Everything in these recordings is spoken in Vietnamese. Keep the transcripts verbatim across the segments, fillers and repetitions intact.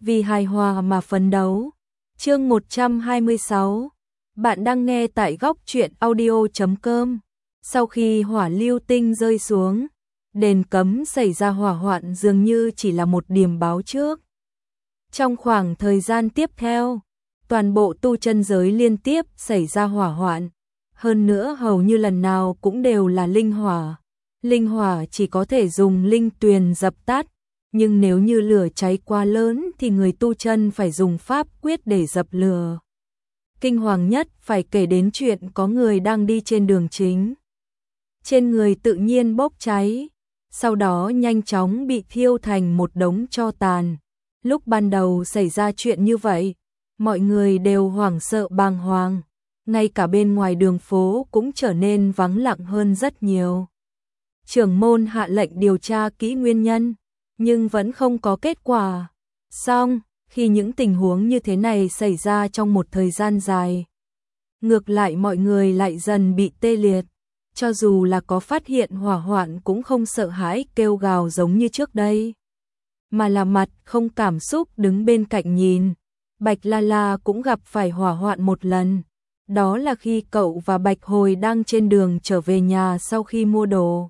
vì hài hòa mà phấn đấu. Chương một trăm hai mươi sáu. Bạn đang nghe tại góc truyện audio chấm com. Sau khi hỏa lưu tinh rơi xuống, đền cấm xảy ra hỏa hoạn dường như chỉ là một điểm báo trước. Trong khoảng thời gian tiếp theo, toàn bộ tu chân giới liên tiếp xảy ra hỏa hoạn. Hơn nữa hầu như lần nào cũng đều là linh hỏa. Linh hỏa chỉ có thể dùng linh tuyền dập tắt, nhưng nếu như lửa cháy quá lớn thì người tu chân phải dùng pháp quyết để dập lửa. Kinh hoàng nhất phải kể đến chuyện có người đang đi trên đường chính. Trên người tự nhiên bốc cháy, sau đó nhanh chóng bị thiêu thành một đống tro tàn. Lúc ban đầu xảy ra chuyện như vậy, mọi người đều hoảng sợ bàng hoàng, ngay cả bên ngoài đường phố cũng trở nên vắng lặng hơn rất nhiều. Trưởng môn hạ lệnh điều tra kỹ nguyên nhân, nhưng vẫn không có kết quả. Song, khi những tình huống như thế này xảy ra trong một thời gian dài, ngược lại mọi người lại dần bị tê liệt. Cho dù là có phát hiện hỏa hoạn cũng không sợ hãi kêu gào giống như trước đây, mà là mặt không cảm xúc đứng bên cạnh nhìn. Bạch La La cũng gặp phải hỏa hoạn một lần. Đó là khi cậu và Bạch Hồi đang trên đường trở về nhà sau khi mua đồ.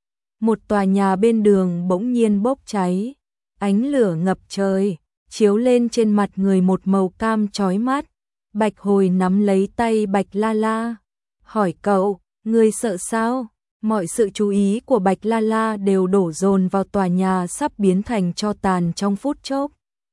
Một tòa nhà bên đường bỗng nhiên bốc cháy, ánh lửa ngập trời, chiếu lên trên mặt người một màu cam chói mắt. Bạch Hồi nắm lấy tay Bạch La La, hỏi cậu, ngươi sợ sao? Mọi sự chú ý của Bạch La La đều đổ dồn vào tòa nhà sắp biến thành tro tàn trong phút chốc.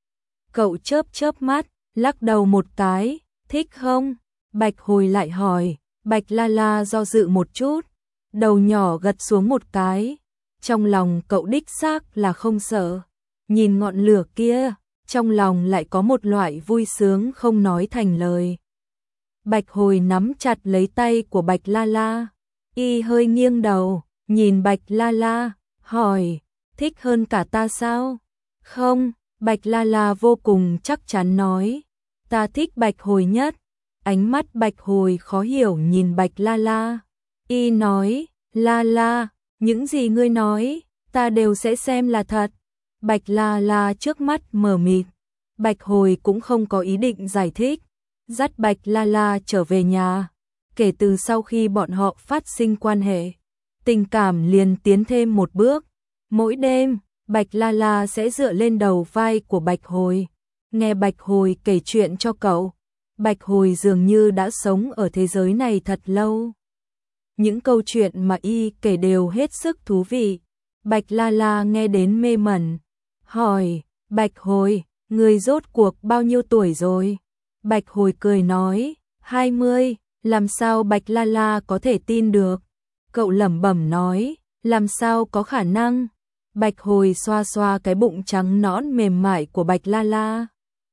Cậu chớp chớp mắt, lắc đầu một cái, thích không? Bạch Hồi lại hỏi. Bạch La La do dự một chút, đầu nhỏ gật xuống một cái. Trong lòng cậu đích xác là không sợ. Nhìn ngọn lửa kia, trong lòng lại có một loại vui sướng không nói thành lời. Bạch Hồi nắm chặt lấy tay của Bạch La La, y hơi nghiêng đầu, nhìn Bạch La La, hỏi, thích hơn cả ta sao? Không, Bạch La La vô cùng chắc chắn nói, ta thích Bạch Hồi nhất. Ánh mắt Bạch Hồi khó hiểu nhìn Bạch La La, y nói, La La, những gì ngươi nói, ta đều sẽ xem là thật. Bạch La La trước mắt mờ mịt, Bạch Hồi cũng không có ý định giải thích, dắt Bạch La La trở về nhà. Kể từ sau khi bọn họ phát sinh quan hệ, tình cảm liền tiến thêm một bước. Mỗi đêm, Bạch La La sẽ dựa lên đầu vai của Bạch Hồi, nghe Bạch Hồi kể chuyện cho cậu. Bạch Hồi dường như đã sống ở thế giới này thật lâu. Những câu chuyện mà y kể đều hết sức thú vị. Bạch La La nghe đến mê mẩn, hỏi, Bạch Hồi, người rốt cuộc bao nhiêu tuổi rồi? Bạch Hồi cười nói, hai mươi. Làm sao Bạch La La có thể tin được? Cậu lẩm bẩm nói, làm sao có khả năng? Bạch Hồi xoa xoa cái bụng trắng nõn mềm mại của Bạch La La,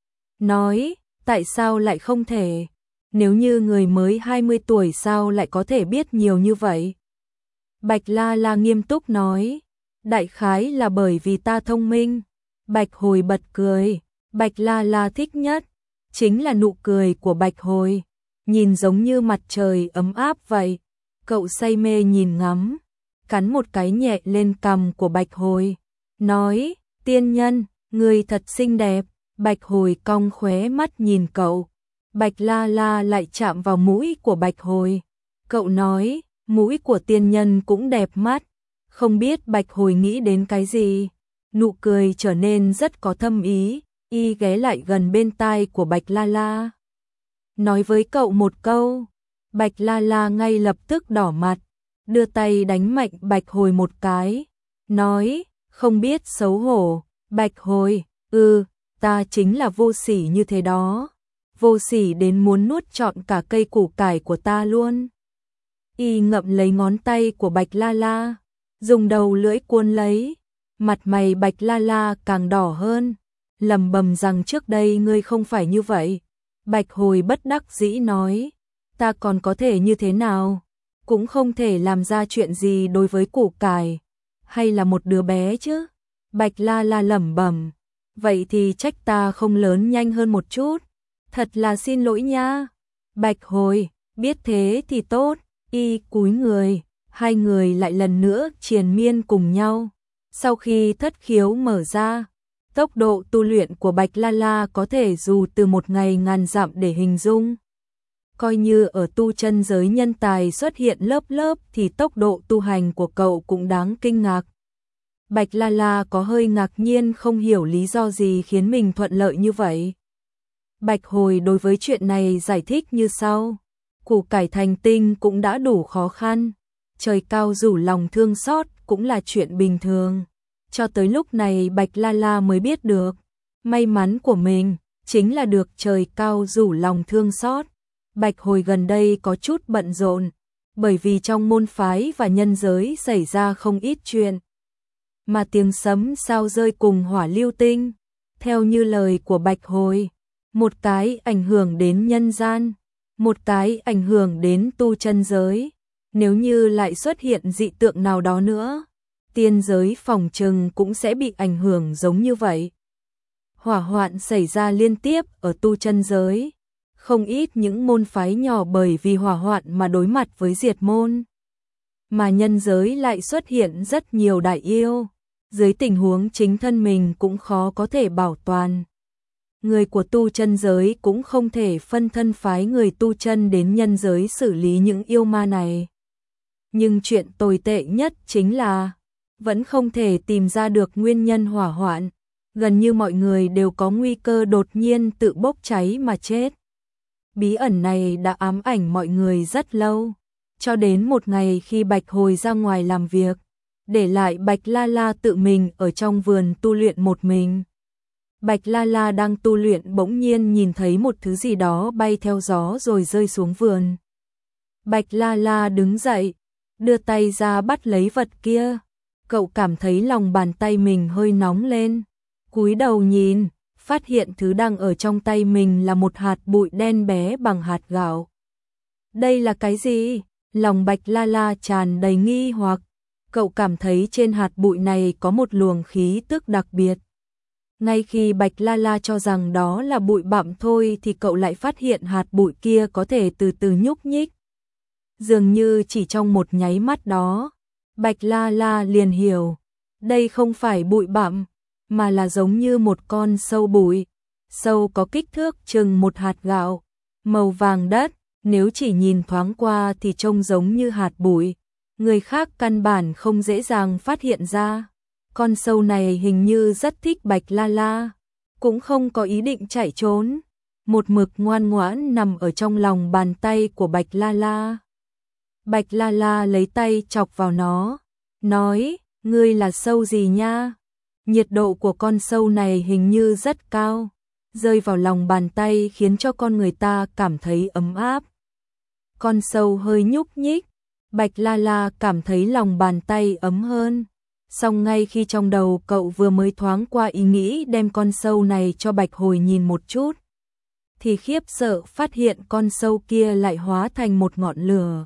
nói, tại sao lại không thể? Nếu như người mới hai mươi tuổi sao lại có thể biết nhiều như vậy? Bạch La La nghiêm túc nói, đại khái là bởi vì ta thông minh. Bạch Hồi bật cười. Bạch La La thích nhất chính là nụ cười của Bạch Hồi, nhìn giống như mặt trời ấm áp vậy. Cậu say mê nhìn ngắm, cắn một cái nhẹ lên cằm của Bạch Hồi, nói, tiên nhân, người thật xinh đẹp. Bạch Hồi cong khóe mắt nhìn cậu. Bạch La La lại chạm vào mũi của Bạch Hồi. Cậu nói, mũi của tiên nhân cũng đẹp mắt. Không biết Bạch Hồi nghĩ đến cái gì, nụ cười trở nên rất có thâm ý. Y ghé lại gần bên tai của Bạch La La, nói với cậu một câu. Bạch La La ngay lập tức đỏ mặt, đưa tay đánh mạnh Bạch Hồi một cái, nói, không biết xấu hổ. Bạch Hồi, ừ, ta chính là vô sỉ như thế đó, vô sỉ đến muốn nuốt trọn cả cây củ cải của ta luôn. Y ngậm lấy ngón tay của Bạch La La, dùng đầu lưỡi cuốn lấy, mặt mày Bạch La La càng đỏ hơn, lẩm bẩm rằng trước đây ngươi không phải như vậy. Bạch Hồi bất đắc dĩ nói, ta còn có thể như thế nào, cũng không thể làm ra chuyện gì đối với củ cải hay là một đứa bé chứ. Bạch La La lẩm bẩm, vậy thì trách ta không lớn nhanh hơn một chút, thật là xin lỗi nha. Bạch Hồi, biết thế thì tốt. Y cúi người, hai người lại lần nữa triền miên cùng nhau. Sau khi thất khiếu mở ra, Tốc độ tu luyện của Bạch La La có thể dù từ một ngày ngàn dặm để hình dung. Coi như ở tu chân giới nhân tài xuất hiện lớp lớp thì tốc độ tu hành của cậu cũng đáng kinh ngạc. Bạch La La có hơi ngạc nhiên không hiểu lý do gì khiến mình thuận lợi như vậy. Bạch Hồi đối với chuyện này giải thích như sau. Củ cải thành tinh cũng đã đủ khó khăn. Trời cao rủ lòng thương xót cũng là chuyện bình thường. Cho tới lúc này Bạch La La mới biết được. May mắn của mình chính là được trời cao rủ lòng thương xót. Bạch Hồi gần đây có chút bận rộn. Bởi vì trong môn phái và nhân giới xảy ra không ít chuyện. Mà tiếng sấm sao rơi cùng hỏa lưu tinh. Theo như lời của Bạch Hồi. Một cái ảnh hưởng đến nhân gian. Một cái ảnh hưởng đến tu chân giới. Nếu như lại xuất hiện dị tượng nào đó nữa, tiên giới phòng trừng cũng sẽ bị ảnh hưởng giống như vậy. Hỏa hoạn xảy ra liên tiếp ở tu chân giới. Không ít những môn phái nhỏ bởi vì hỏa hoạn mà đối mặt với diệt môn. Mà nhân giới lại xuất hiện rất nhiều đại yêu. Dưới tình huống chính thân mình cũng khó có thể bảo toàn. Người của tu chân giới cũng không thể phân thân phái người tu chân đến nhân giới xử lý những yêu ma này. Nhưng chuyện tồi tệ nhất chính là vẫn không thể tìm ra được nguyên nhân hỏa hoạn. Gần như mọi người đều có nguy cơ đột nhiên tự bốc cháy mà chết. Bí ẩn này đã ám ảnh mọi người rất lâu. Cho đến một ngày khi Bạch Hồi ra ngoài làm việc, để lại Bạch La La tự mình ở trong vườn tu luyện một mình. Bạch La La đang tu luyện bỗng nhiên nhìn thấy một thứ gì đó bay theo gió rồi rơi xuống vườn. Bạch La La đứng dậy, đưa tay ra bắt lấy vật kia. Cậu cảm thấy lòng bàn tay mình hơi nóng lên. Cúi đầu nhìn, phát hiện thứ đang ở trong tay mình là một hạt bụi đen bé bằng hạt gạo. Đây là cái gì? Lòng Bạch La La tràn đầy nghi hoặc. Cậu cảm thấy trên hạt bụi này có một luồng khí tức đặc biệt. Ngay khi Bạch La La cho rằng đó là bụi bặm thôi thì cậu lại phát hiện hạt bụi kia có thể từ từ nhúc nhích. Dường như chỉ trong một nháy mắt đó, Bạch La La liền hiểu, đây không phải bụi bặm, mà là giống như một con sâu bụi. Sâu có kích thước chừng một hạt gạo, màu vàng đất, nếu chỉ nhìn thoáng qua thì trông giống như hạt bụi. Người khác căn bản không dễ dàng phát hiện ra. Con sâu này hình như rất thích Bạch La La, cũng không có ý định chạy trốn, một mực ngoan ngoãn nằm ở trong lòng bàn tay của Bạch La La. Bạch La La lấy tay chọc vào nó, nói, ngươi là sâu gì nha? Nhiệt độ của con sâu này hình như rất cao, rơi vào lòng bàn tay khiến cho con người ta cảm thấy ấm áp. Con sâu hơi nhúc nhích, Bạch La La cảm thấy lòng bàn tay ấm hơn. Song ngay khi trong đầu cậu vừa mới thoáng qua ý nghĩ đem con sâu này cho Bạch Hồi nhìn một chút, thì khiếp sợ phát hiện con sâu kia lại hóa thành một ngọn lửa,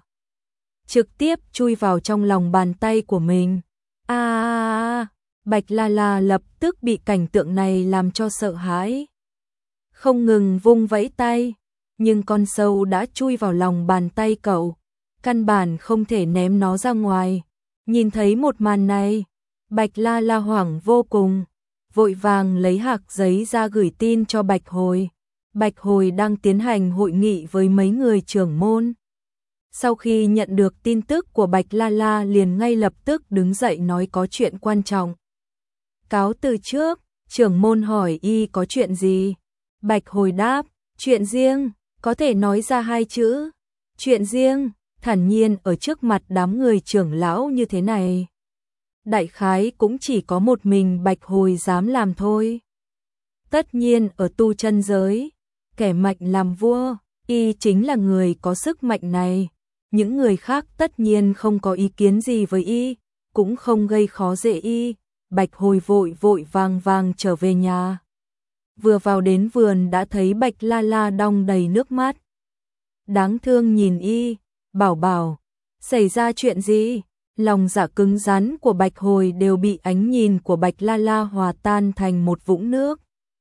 trực tiếp chui vào trong lòng bàn tay của mình. A à, Bạch La La lập tức bị cảnh tượng này làm cho sợ hãi, không ngừng vung vẫy tay, nhưng con sâu đã chui vào lòng bàn tay cậu, căn bản không thể ném nó ra ngoài. Nhìn thấy một màn này, Bạch La La hoảng vô cùng, vội vàng lấy hạc giấy ra gửi tin cho Bạch Hồi. Bạch Hồi đang tiến hành hội nghị với mấy người trưởng môn. Sau khi nhận được tin tức của Bạch La La liền ngay lập tức đứng dậy nói có chuyện quan trọng. Cáo từ trước, trưởng môn hỏi y có chuyện gì? Bạch Hồi đáp, chuyện riêng, có thể nói ra hai chữ. Chuyện riêng, thản nhiên ở trước mặt đám người trưởng lão như thế này. Đại khái cũng chỉ có một mình Bạch Hồi dám làm thôi. Tất nhiên ở tu chân giới, kẻ mạnh làm vua, y chính là người có sức mạnh này. Những người khác tất nhiên không có ý kiến gì với y, cũng không gây khó dễ y. Bạch Hồi vội vội vàng vàng trở về nhà. Vừa vào đến vườn đã thấy Bạch La La đong đầy nước mắt. Đáng thương nhìn y, bảo bảo, xảy ra chuyện gì? Lòng dạ cứng rắn của Bạch Hồi đều bị ánh nhìn của Bạch La La hòa tan thành một vũng nước.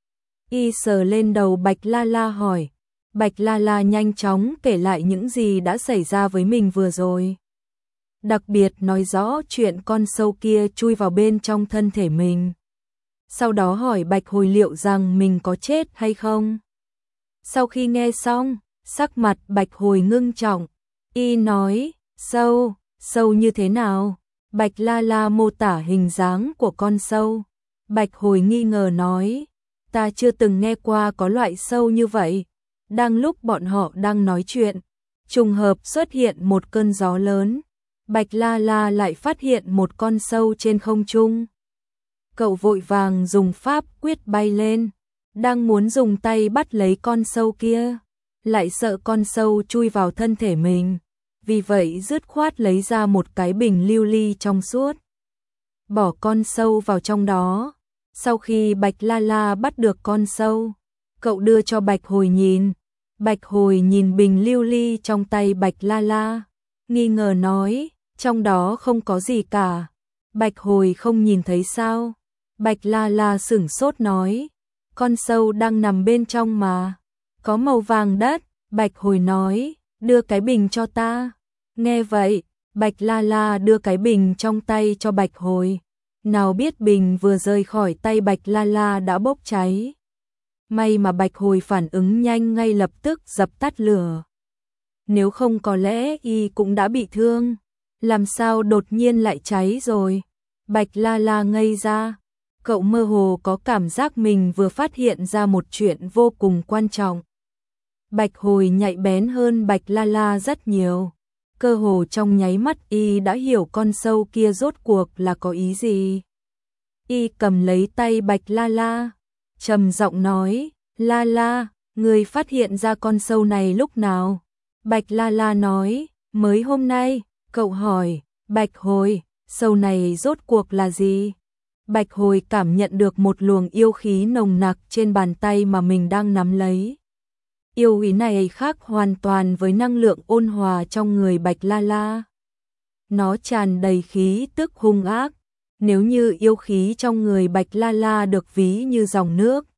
Y sờ lên đầu Bạch La La hỏi. Bạch La La nhanh chóng kể lại những gì đã xảy ra với mình vừa rồi. Đặc biệt nói rõ chuyện con sâu kia chui vào bên trong thân thể mình. sau đó hỏi Bạch Hồi liệu rằng mình có chết hay không. Sau khi nghe xong, sắc mặt Bạch Hồi ngưng trọng, y nói, sâu, sâu như thế nào? Bạch La La mô tả hình dáng của con sâu. Bạch Hồi nghi ngờ nói, ta chưa từng nghe qua có loại sâu như vậy. Đang lúc bọn họ đang nói chuyện, trùng hợp xuất hiện một cơn gió lớn. Bạch La La lại phát hiện một con sâu trên không trung. Cậu vội vàng dùng pháp quyết bay lên, đang muốn dùng tay bắt lấy con sâu kia, lại sợ con sâu chui vào thân thể mình, vì vậy dứt khoát lấy ra một cái bình lưu ly trong suốt, bỏ con sâu vào trong đó. Sau khi Bạch La La bắt được con sâu, cậu đưa cho Bạch Hồi nhìn. Bạch Hồi nhìn bình lưu ly trong tay Bạch La La, nghi ngờ nói, trong đó không có gì cả. Bạch Hồi không nhìn thấy sao? Bạch La La sửng sốt nói, con sâu đang nằm bên trong mà, có màu vàng đất. Bạch Hồi nói, đưa cái bình cho ta. Nghe vậy, Bạch La La đưa cái bình trong tay cho Bạch Hồi. Nào biết bình vừa rời khỏi tay Bạch La La đã bốc cháy. May mà Bạch Hồi phản ứng nhanh, ngay lập tức dập tắt lửa. Nếu không có lẽ y cũng đã bị thương. Làm sao đột nhiên lại cháy rồi? Bạch La La ngây ra. Cậu mơ hồ có cảm giác mình vừa phát hiện ra một chuyện vô cùng quan trọng. Bạch Hồi nhạy bén hơn Bạch La La rất nhiều. Cơ hồ trong nháy mắt y đã hiểu con sâu kia rốt cuộc là có ý gì. Y cầm lấy tay Bạch La La, trầm giọng nói, La La, người phát hiện ra con sâu này lúc nào? Bạch La La nói, mới hôm nay. Cậu hỏi, Bạch Hồi, sâu này rốt cuộc là gì? Bạch Hồi cảm nhận được một luồng yêu khí nồng nặc trên bàn tay mà mình đang nắm lấy. Yêu khí này khác hoàn toàn với năng lượng ôn hòa trong người Bạch La La. Nó tràn đầy khí tức hung ác. Nếu như yêu khí trong người Bạch La La được ví như dòng nước,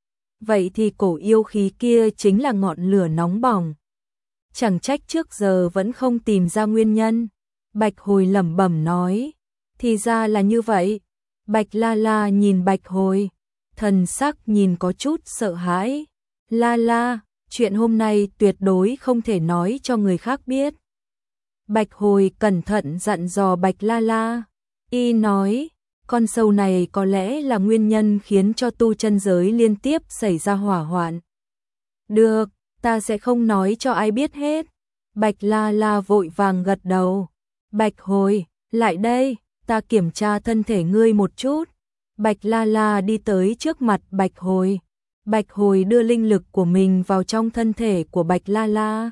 vậy thì cổ yêu khí kia chính là ngọn lửa nóng bỏng. Chẳng trách trước giờ vẫn không tìm ra nguyên nhân. Bạch Hồi lẩm bẩm nói, thì ra là như vậy. Bạch La La nhìn Bạch Hồi, thần sắc nhìn có chút sợ hãi. La La, chuyện hôm nay tuyệt đối không thể nói cho người khác biết. Bạch Hồi cẩn thận dặn dò Bạch La La. Y nói, con sâu này có lẽ là nguyên nhân khiến cho tu chân giới liên tiếp xảy ra hỏa hoạn. Được, ta sẽ không nói cho ai biết hết. Bạch La La vội vàng gật đầu. Bạch Hồi, lại đây, ta kiểm tra thân thể ngươi một chút. Bạch La La đi tới trước mặt Bạch Hồi. Bạch Hồi đưa linh lực của mình vào trong thân thể của Bạch La La.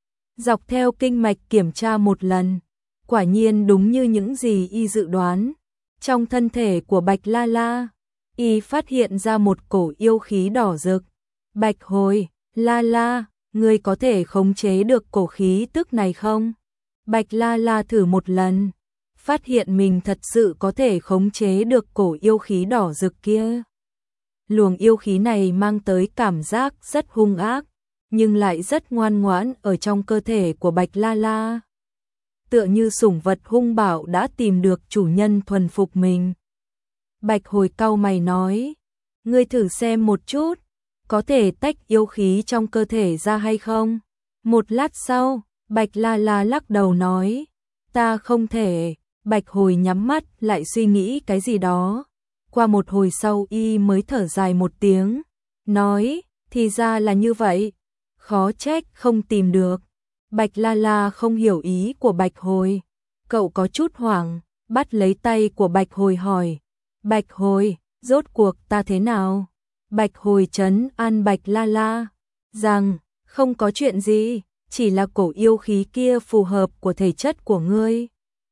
Dọc theo kinh mạch kiểm tra một lần. Quả nhiên đúng như những gì y dự đoán. Trong thân thể của Bạch La La, y phát hiện ra một cổ yêu khí đỏ rực. Bạch Hồi, La La, ngươi có thể khống chế được cổ khí tức này không? Bạch La La thử một lần, phát hiện mình thật sự có thể khống chế được cổ yêu khí đỏ rực kia. Luồng yêu khí này mang tới cảm giác rất hung ác, nhưng lại rất ngoan ngoãn ở trong cơ thể của Bạch La La. Tựa như sủng vật hung bạo đã tìm được chủ nhân thuần phục mình. Bạch Hồi cau mày nói, ngươi thử xem một chút, có thể tách yêu khí trong cơ thể ra hay không? Một lát sau, Bạch La La lắc đầu nói, ta không thể. Bạch Hồi nhắm mắt lại suy nghĩ cái gì đó. Qua một hồi sau y mới thở dài một tiếng, nói, thì ra là như vậy, khó trách không tìm được. Bạch La La không hiểu ý của Bạch Hồi, cậu có chút hoảng, bắt lấy tay của Bạch Hồi hỏi, Bạch Hồi, rốt cuộc ta thế nào? Bạch Hồi trấn an Bạch La La, rằng, không có chuyện gì, chỉ là cổ yêu khí kia phù hợp của thể chất của ngươi,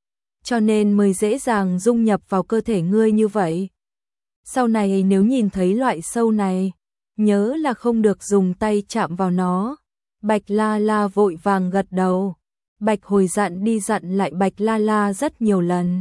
cho nên mới dễ dàng dung nhập vào cơ thể ngươi như vậy. Sau này nếu nhìn thấy loại sâu này, nhớ là không được dùng tay chạm vào nó. Bạch La La vội vàng gật đầu. Bạch Hồi dặn đi dặn lại Bạch La La rất nhiều lần.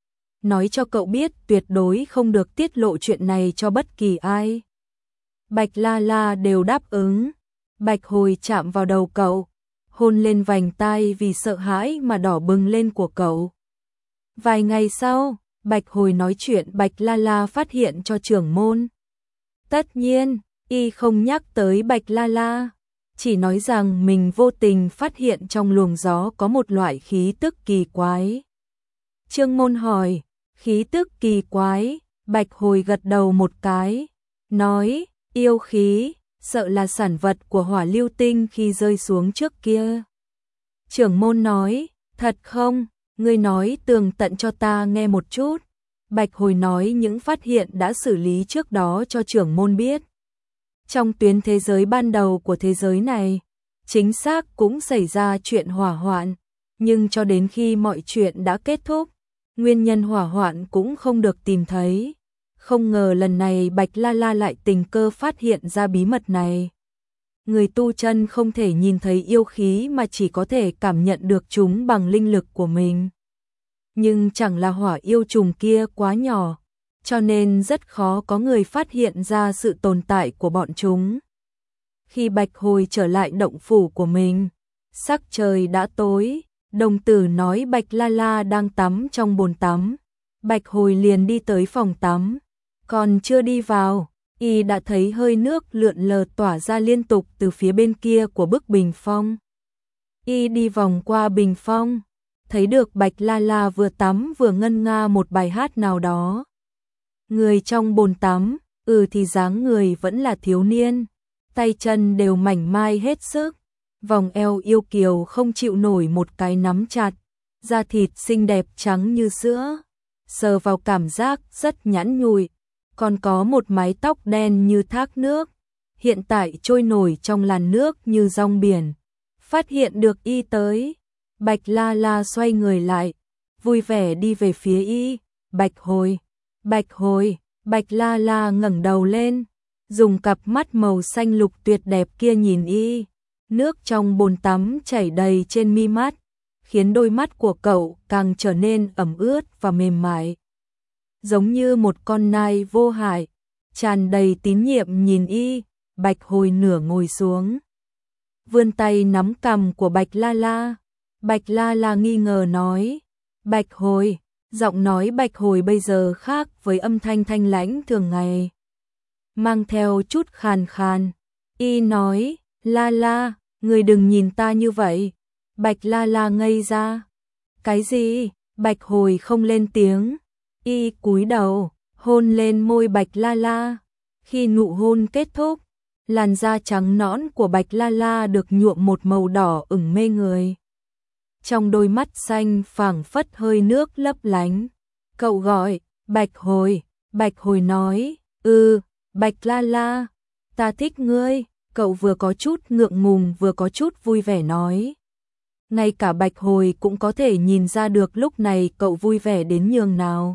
Nói cho cậu biết tuyệt đối không được tiết lộ chuyện này cho bất kỳ ai. Bạch La La đều đáp ứng. Bạch Hồi chạm vào đầu cậu, hôn lên vành tai vì sợ hãi mà đỏ bừng lên của cậu. Vài ngày sau, Bạch Hồi nói chuyện Bạch La La phát hiện cho trưởng môn. Tất nhiên, y không nhắc tới Bạch La La, chỉ nói rằng mình vô tình phát hiện trong luồng gió có một loại khí tức kỳ quái. Trương Môn hỏi, khí tức kỳ quái? Bạch Hồi gật đầu một cái, nói, yêu khí, sợ là sản vật của Hỏa Lưu Tinh khi rơi xuống trước kia. Trưởng môn nói, thật không? Ngươi nói tường tận cho ta nghe một chút. Bạch Hồi nói những phát hiện đã xử lý trước đó cho trưởng môn biết. Trong tuyến thế giới ban đầu của thế giới này, chính xác cũng xảy ra chuyện hỏa hoạn, nhưng cho đến khi mọi chuyện đã kết thúc, nguyên nhân hỏa hoạn cũng không được tìm thấy. Không ngờ lần này Bạch La La lại tình cờ phát hiện ra bí mật này. Người tu chân không thể nhìn thấy yêu khí mà chỉ có thể cảm nhận được chúng bằng linh lực của mình. Nhưng chẳng là hỏa yêu trùng kia quá nhỏ, cho nên rất khó có người phát hiện ra sự tồn tại của bọn chúng. Khi Bạch Hồi trở lại động phủ của mình, sắc trời đã tối, đồng tử nói Bạch La La đang tắm trong bồn tắm. Bạch Hồi liền đi tới phòng tắm, còn chưa đi vào, y đã thấy hơi nước lượn lờ tỏa ra liên tục từ phía bên kia của bức bình phong. Y đi vòng qua bình phong, thấy được Bạch La La vừa tắm vừa ngân nga một bài hát nào đó. Người trong bồn tắm, ừ thì dáng người vẫn là thiếu niên, tay chân đều mảnh mai hết sức, vòng eo yêu kiều không chịu nổi một cái nắm chặt, da thịt xinh đẹp trắng như sữa, sờ vào cảm giác rất nhẵn nhụi, còn có một mái tóc đen như thác nước, hiện tại trôi nổi trong làn nước như rong biển. Phát hiện được y tới, Bạch La La xoay người lại, vui vẻ đi về phía y. Bạch Hồi, Bạch Hồi, Bạch La La ngẩng đầu lên, dùng cặp mắt màu xanh lục tuyệt đẹp kia nhìn y. Nước trong bồn tắm chảy đầy trên mi mắt, khiến đôi mắt của cậu càng trở nên ẩm ướt và mềm mại. Giống như một con nai vô hại, tràn đầy tín nhiệm nhìn y. Bạch Hồi nửa ngồi xuống, vươn tay nắm cằm của Bạch La La. Bạch La La nghi ngờ nói, Bạch Hồi, giọng nói Bạch Hồi bây giờ khác với âm thanh thanh lãnh thường ngày, mang theo chút khàn khàn. Y nói, La La, người đừng nhìn ta như vậy. Bạch La La ngây ra. Cái gì? Bạch Hồi không lên tiếng. Y cúi đầu, hôn lên môi Bạch La La. Khi nụ hôn kết thúc, làn da trắng nõn của Bạch La La được nhuộm một màu đỏ ửng mê người. Trong đôi mắt xanh phảng phất hơi nước lấp lánh. Cậu gọi, Bạch Hồi. Bạch Hồi nói, ừ, Bạch La La, ta thích ngươi. Cậu vừa có chút ngượng ngùng vừa có chút vui vẻ nói. Ngay cả Bạch Hồi cũng có thể nhìn ra được lúc này cậu vui vẻ đến nhường nào.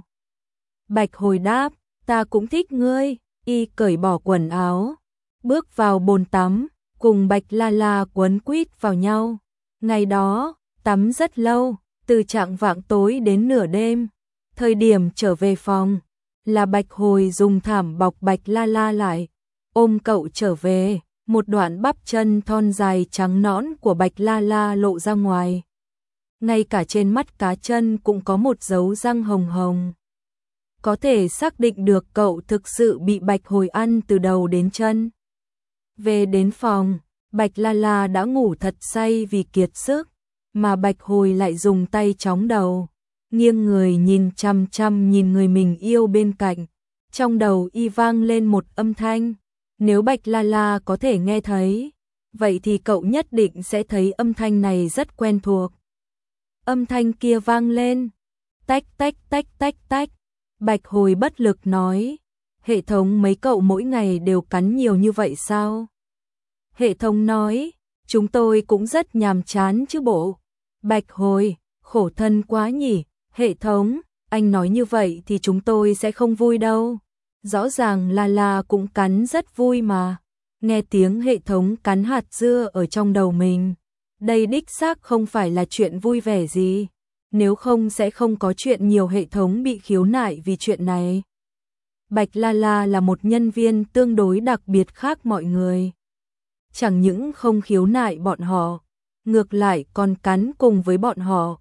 Bạch Hồi đáp, ta cũng thích ngươi. Y cởi bỏ quần áo, bước vào bồn tắm, cùng Bạch La La quấn quýt vào nhau. Ngày đó, tắm rất lâu, từ chạng vạng tối đến nửa đêm. Thời điểm trở về phòng, là Bạch Hồi dùng thảm bọc Bạch La La lại, ôm cậu trở về. Một đoạn bắp chân thon dài trắng nõn của Bạch La La lộ ra ngoài. Ngay cả trên mắt cá chân cũng có một dấu răng hồng hồng. Có thể xác định được cậu thực sự bị Bạch Hồi ăn từ đầu đến chân. Về đến phòng, Bạch La La đã ngủ thật say vì kiệt sức, mà Bạch Hồi lại dùng tay chóng đầu, nghiêng người nhìn chăm chăm nhìn người mình yêu bên cạnh. Trong đầu y vang lên một âm thanh. Nếu Bạch La La có thể nghe thấy, vậy thì cậu nhất định sẽ thấy âm thanh này rất quen thuộc. Âm thanh kia vang lên, tách tách tách tách tách. Bạch Hồi bất lực nói, hệ thống mấy cậu mỗi ngày đều cắn nhiều như vậy sao? Hệ thống nói, chúng tôi cũng rất nhàm chán chứ bộ. Bạch Hồi, khổ thân quá nhỉ. Hệ thống, anh nói như vậy thì chúng tôi sẽ không vui đâu. Rõ ràng La La cũng cắn rất vui mà. Nghe tiếng hệ thống cắn hạt dưa ở trong đầu mình. Đây đích xác không phải là chuyện vui vẻ gì. Nếu không sẽ không có chuyện nhiều hệ thống bị khiếu nại vì chuyện này. Bạch La La là một nhân viên tương đối đặc biệt khác mọi người. Chẳng những không khiếu nại bọn họ, ngược lại còn cắn cùng với bọn họ.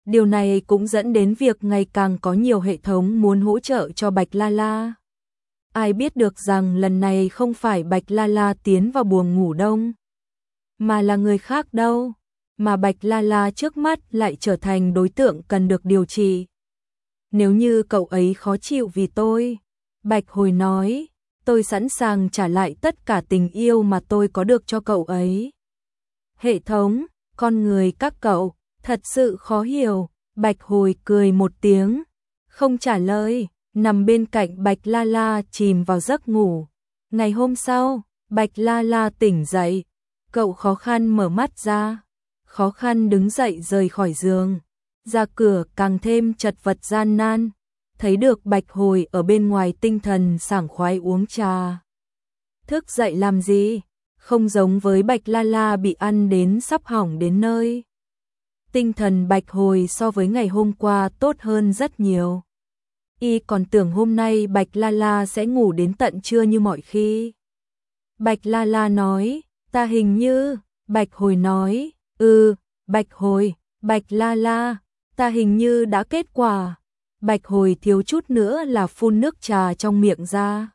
Điều này cũng dẫn đến việc ngày càng có nhiều hệ thống muốn hỗ trợ cho Bạch La La. Ai biết được rằng lần này không phải Bạch La La tiến vào buồng ngủ đông, mà là người khác đâu, mà Bạch La La trước mắt lại trở thành đối tượng cần được điều trị. Nếu như cậu ấy khó chịu vì tôi, Bạch Hồi nói, tôi sẵn sàng trả lại tất cả tình yêu mà tôi có được cho cậu ấy. Hệ thống, con người các cậu, thật sự khó hiểu. Bạch Hồi cười một tiếng, không trả lời, nằm bên cạnh Bạch La La chìm vào giấc ngủ. Ngày hôm sau, Bạch La La tỉnh dậy, cậu khó khăn mở mắt ra, khó khăn đứng dậy rời khỏi giường, ra cửa càng thêm chật vật gian nan, thấy được Bạch Hồi ở bên ngoài tinh thần sảng khoái uống trà. Thức dậy làm gì? Không giống với Bạch La La bị ăn đến sắp hỏng đến nơi. Tinh thần Bạch Hồi so với ngày hôm qua tốt hơn rất nhiều. Y còn tưởng hôm nay Bạch La La sẽ ngủ đến tận trưa như mọi khi. Bạch La La nói, ta hình như, Bạch Hồi nói, ừ, Bạch Hồi, Bạch La La, ta hình như đã kết quả. Bạch Hồi thiếu chút nữa là phun nước trà trong miệng ra.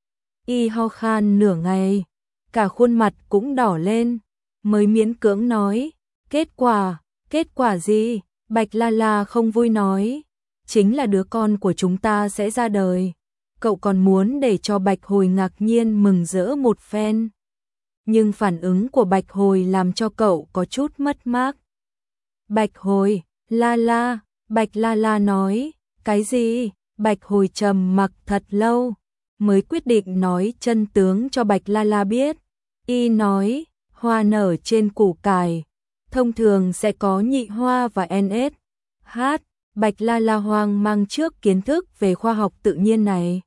Y ho khan nửa ngày, cả khuôn mặt cũng đỏ lên, mới miễn cưỡng nói, kết quả, kết quả gì? Bạch La La không vui nói, chính là đứa con của chúng ta sẽ ra đời. Cậu còn muốn để cho Bạch Hồi ngạc nhiên mừng rỡ một phen. Nhưng phản ứng của Bạch Hồi làm cho cậu có chút mất mát. Bạch Hồi, La La, Bạch La La nói, cái gì? Bạch Hồi trầm mặc thật lâu, mới quyết định nói chân tướng cho Bạch La La biết. Y nói, hoa nở trên củ cải, thông thường sẽ có nhị hoa và en ét. Hát, Bạch La La hoang mang trước kiến thức về khoa học tự nhiên này.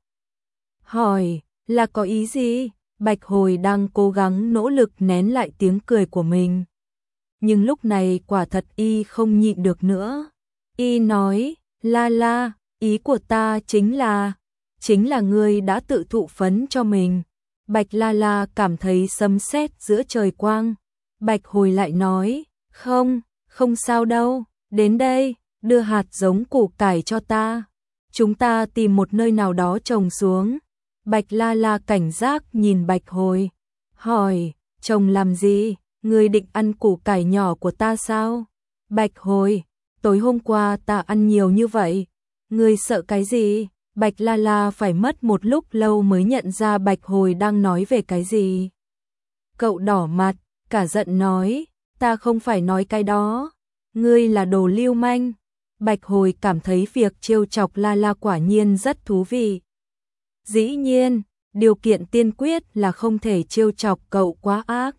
Hỏi, là có ý gì? Bạch Hồi đang cố gắng nỗ lực nén lại tiếng cười của mình. Nhưng lúc này quả thật Y không nhịn được nữa. Y nói, La La, ý của ta chính là, chính là ngươi đã tự thụ phấn cho mình. Bạch La La cảm thấy sấm sét giữa trời quang. Bạch Hồi lại nói, không, không sao đâu, đến đây, đưa hạt giống củ cải cho ta. Chúng ta tìm một nơi nào đó trồng xuống. Bạch La La cảnh giác nhìn Bạch Hồi, hỏi, trồng làm gì? Ngươi định ăn củ cải nhỏ của ta sao? Bạch Hồi, tối hôm qua ta ăn nhiều như vậy, ngươi sợ cái gì? Bạch La La phải mất một lúc lâu mới nhận ra Bạch Hồi đang nói về cái gì. Cậu đỏ mặt, cả giận nói, ta không phải nói cái đó, ngươi là đồ lưu manh. Bạch Hồi cảm thấy việc trêu chọc La La quả nhiên rất thú vị. Dĩ nhiên, điều kiện tiên quyết là không thể trêu chọc cậu quá ác.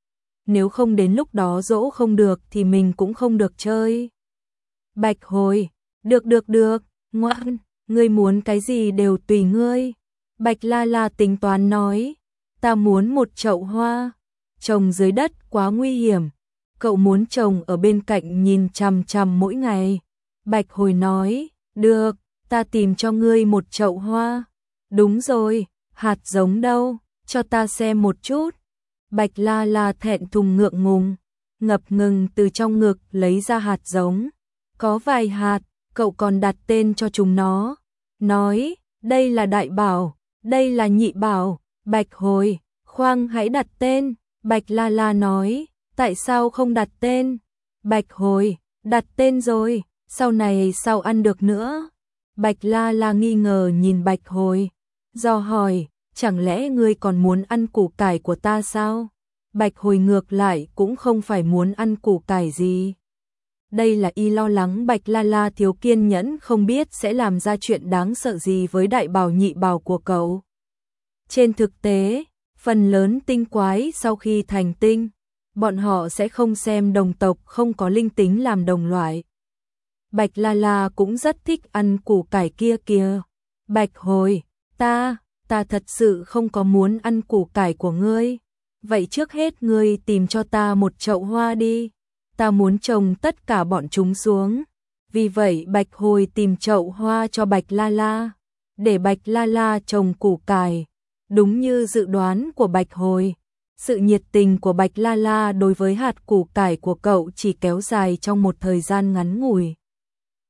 Nếu không đến lúc đó dỗ không được thì mình cũng không được chơi. Bạch Hồi, được được được, ngoan, ngươi muốn cái gì đều tùy ngươi. Bạch La La tính toán nói, ta muốn một chậu hoa, trồng dưới đất quá nguy hiểm, cậu muốn trồng ở bên cạnh nhìn chằm chằm mỗi ngày. Bạch Hồi nói, được, ta tìm cho ngươi một chậu hoa. Đúng rồi, hạt giống đâu, cho ta xem một chút. Bạch La La thẹn thùng ngượng ngùng, ngập ngừng từ trong ngực lấy ra hạt giống. Có vài hạt, cậu còn đặt tên cho chúng nó. Nói, đây là đại bảo, đây là nhị bảo. Bạch Hồi, khoan hãy đặt tên. Bạch La La nói, tại sao không đặt tên? Bạch Hồi, đặt tên rồi, sau này sao ăn được nữa? Bạch La La nghi ngờ nhìn Bạch Hồi, do hỏi, chẳng lẽ ngươi còn muốn ăn củ cải của ta sao? Bạch Hồi ngược lại cũng không phải muốn ăn củ cải gì. Đây là Y lo lắng Bạch La La thiếu kiên nhẫn không biết sẽ làm ra chuyện đáng sợ gì với đại bảo nhị bảo của cậu. Trên thực tế, phần lớn tinh quái sau khi thành tinh, bọn họ sẽ không xem đồng tộc không có linh tính làm đồng loại. Bạch La La cũng rất thích ăn củ cải kia kìa. Bạch Hồi, ta, ta thật sự không có muốn ăn củ cải của ngươi. Vậy trước hết ngươi tìm cho ta một chậu hoa đi. Ta muốn trồng tất cả bọn chúng xuống. Vì vậy Bạch Hồi tìm chậu hoa cho Bạch La La, để Bạch La La trồng củ cải. Đúng như dự đoán của Bạch Hồi, sự nhiệt tình của Bạch La La đối với hạt củ cải của cậu chỉ kéo dài trong một thời gian ngắn ngủi.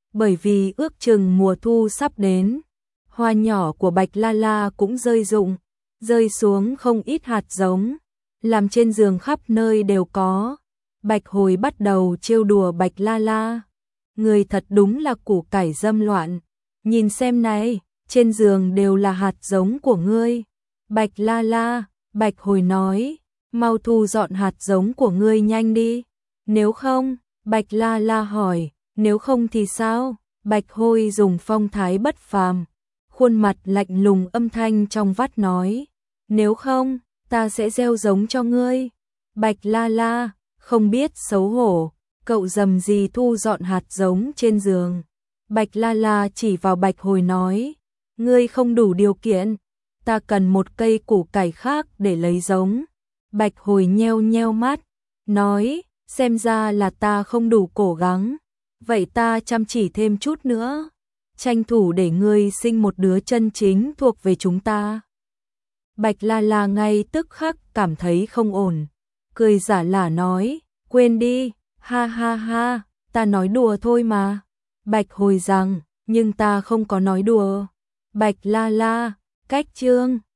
bởi vì ước chừng mùa thu sắp đến, hoa nhỏ của Bạch La La cũng rơi rụng, rơi xuống không ít hạt giống, làm trên giường khắp nơi đều có. Bạch Hồi bắt đầu trêu đùa Bạch La La. Người thật đúng là củ cải dâm loạn, nhìn xem này, trên giường đều là hạt giống của ngươi. Bạch La La, Bạch Hồi nói, mau thu dọn hạt giống của ngươi nhanh đi. Nếu không, Bạch La La hỏi, nếu không thì sao? Bạch Hồi dùng phong thái bất phàm, khuôn mặt lạnh lùng âm thanh trong vắt nói, nếu không, ta sẽ gieo giống cho ngươi. Bạch La La, không biết xấu hổ, cậu dầm gì thu dọn hạt giống trên giường. Bạch La La chỉ vào Bạch Hồi nói, ngươi không đủ điều kiện, ta cần một cây củ cải khác để lấy giống. Bạch Hồi nheo nheo mắt, nói, xem ra là ta không đủ cố gắng, vậy ta chăm chỉ thêm chút nữa, tranh thủ để ngươi sinh một đứa chân chính thuộc về chúng ta. Bạch La La ngay tức khắc cảm thấy không ổn, cười giả lả nói, quên đi, ha ha ha, ta nói đùa thôi mà. Bạch Hồi rằng, nhưng ta không có nói đùa. Bạch La La, cách chương